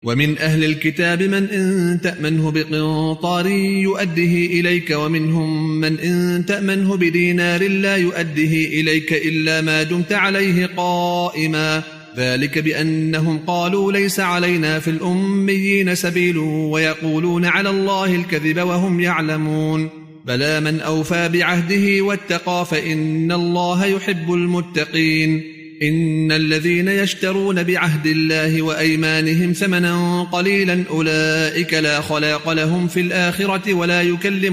ومن أهل الكتاب من إن تأمنه بقنطار يؤده إليك ومنهم من إن تأمنه بدينار لا يؤده إليك إلا ما دمت عليه قائما ذلك بأنهم قالوا ليس علينا في الأميين سبيل ويقولون على الله الكذب وهم يعلمون بلى من أوفى بعهده واتقى فإن الله يحب المتقين إن الذين يشترون بعهد الله وأيمانهم ثمنا قليلا أولئك لا خلاق لهم في الآخرة ولا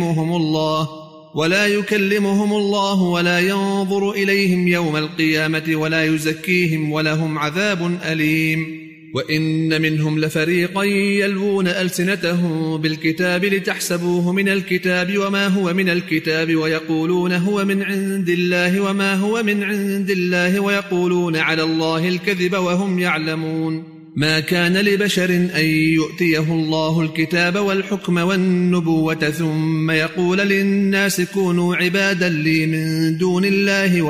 يكلمهم الله ولا ينظر إليهم يوم القيامة ولا يزكيهم ولهم عذاب أليم وإن منهم لفريقا يلوون ألسنتهم بالكتاب لتحسبوه من الكتاب وما هو من الكتاب ويقولون هو من عند الله وما هو من عند الله ويقولون على الله الكذب وهم يعلمون ما كان لبشر أن يؤتيه الله الكتاب والحكم والنبوة ثم يقول للناس كونوا عبادا لي من دون الله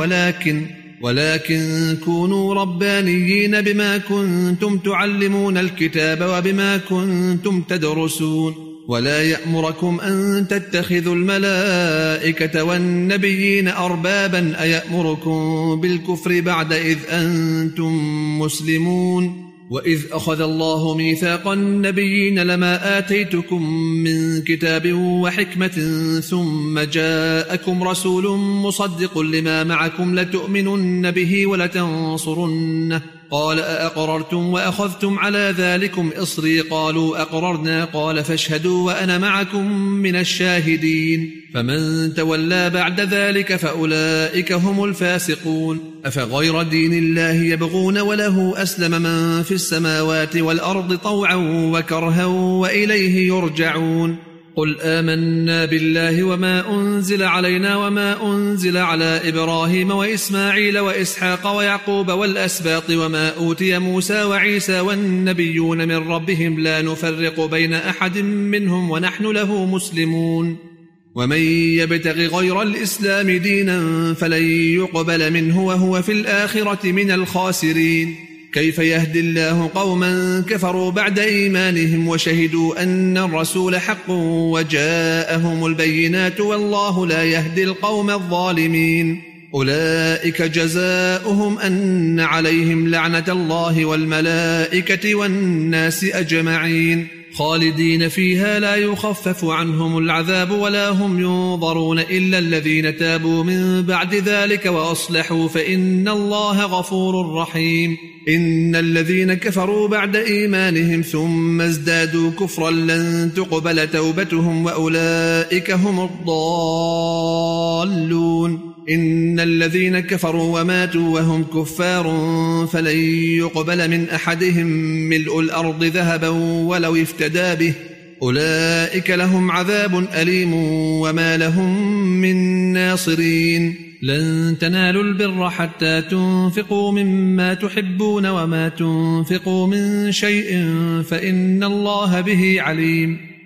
ولكن كونوا ربانيين بما كنتم تعلمون الكتاب وبما كنتم تدرسون ولا يأمركم أن تتخذوا الملائكة والنبيين أربابا أيأمركم بالكفر بعد إذ أنتم مسلمون وإذ أخذ الله ميثاق النبيين لما آتيتكم من كتاب وحكمة ثم جاءكم رسول مصدق لما معكم لتؤمنن به ولتنصرنه قال أأقررتم وأخذتم على ذلكم إصري قالوا أقررنا قال فاشهدوا وأنا معكم من الشاهدين فمن تولى بعد ذلك فأولئك هم الفاسقون أفغير دين الله يبغون وله أسلم من في السماوات والأرض طوعا وكرها وإليه يرجعون قل آمنا بالله وما أنزل علينا وما أنزل على إبراهيم وإسماعيل وإسحاق ويعقوب والأسباط وما أوتي موسى وعيسى والنبيون من ربهم لا نفرق بين أحد منهم ونحن له مسلمون ومن يبتغ غير الإسلام دينا فلن يقبل منه وهو في الآخرة من الخاسرين كيف يهدي الله قوما كفروا بعد إيمانهم وشهدوا أن الرسول حق وجاءهم البينات والله لا يهدي القوم الظالمين أولئك جزاؤهم أن عليهم لعنة الله والملائكة والناس أجمعين خالدين فيها لا يخفف عنهم العذاب ولا هم ينظرون إلا الذين تابوا من بعد ذلك وأصلحوا فإن الله غفور رحيم إن الذين كفروا بعد إيمانهم ثم ازدادوا كفرا لن تقبل توبتهم وأولئك هم الضالون إن الذين كفروا وماتوا وهم كفار فلن يقبل من أحدهم ملء الأرض ذهبا ولو افتدى به أولئك لهم عذاب أليم وما لهم من ناصرين لن تنالوا البر حتى تنفقوا مما تحبون وما تنفقوا من شيء فإن الله به عليم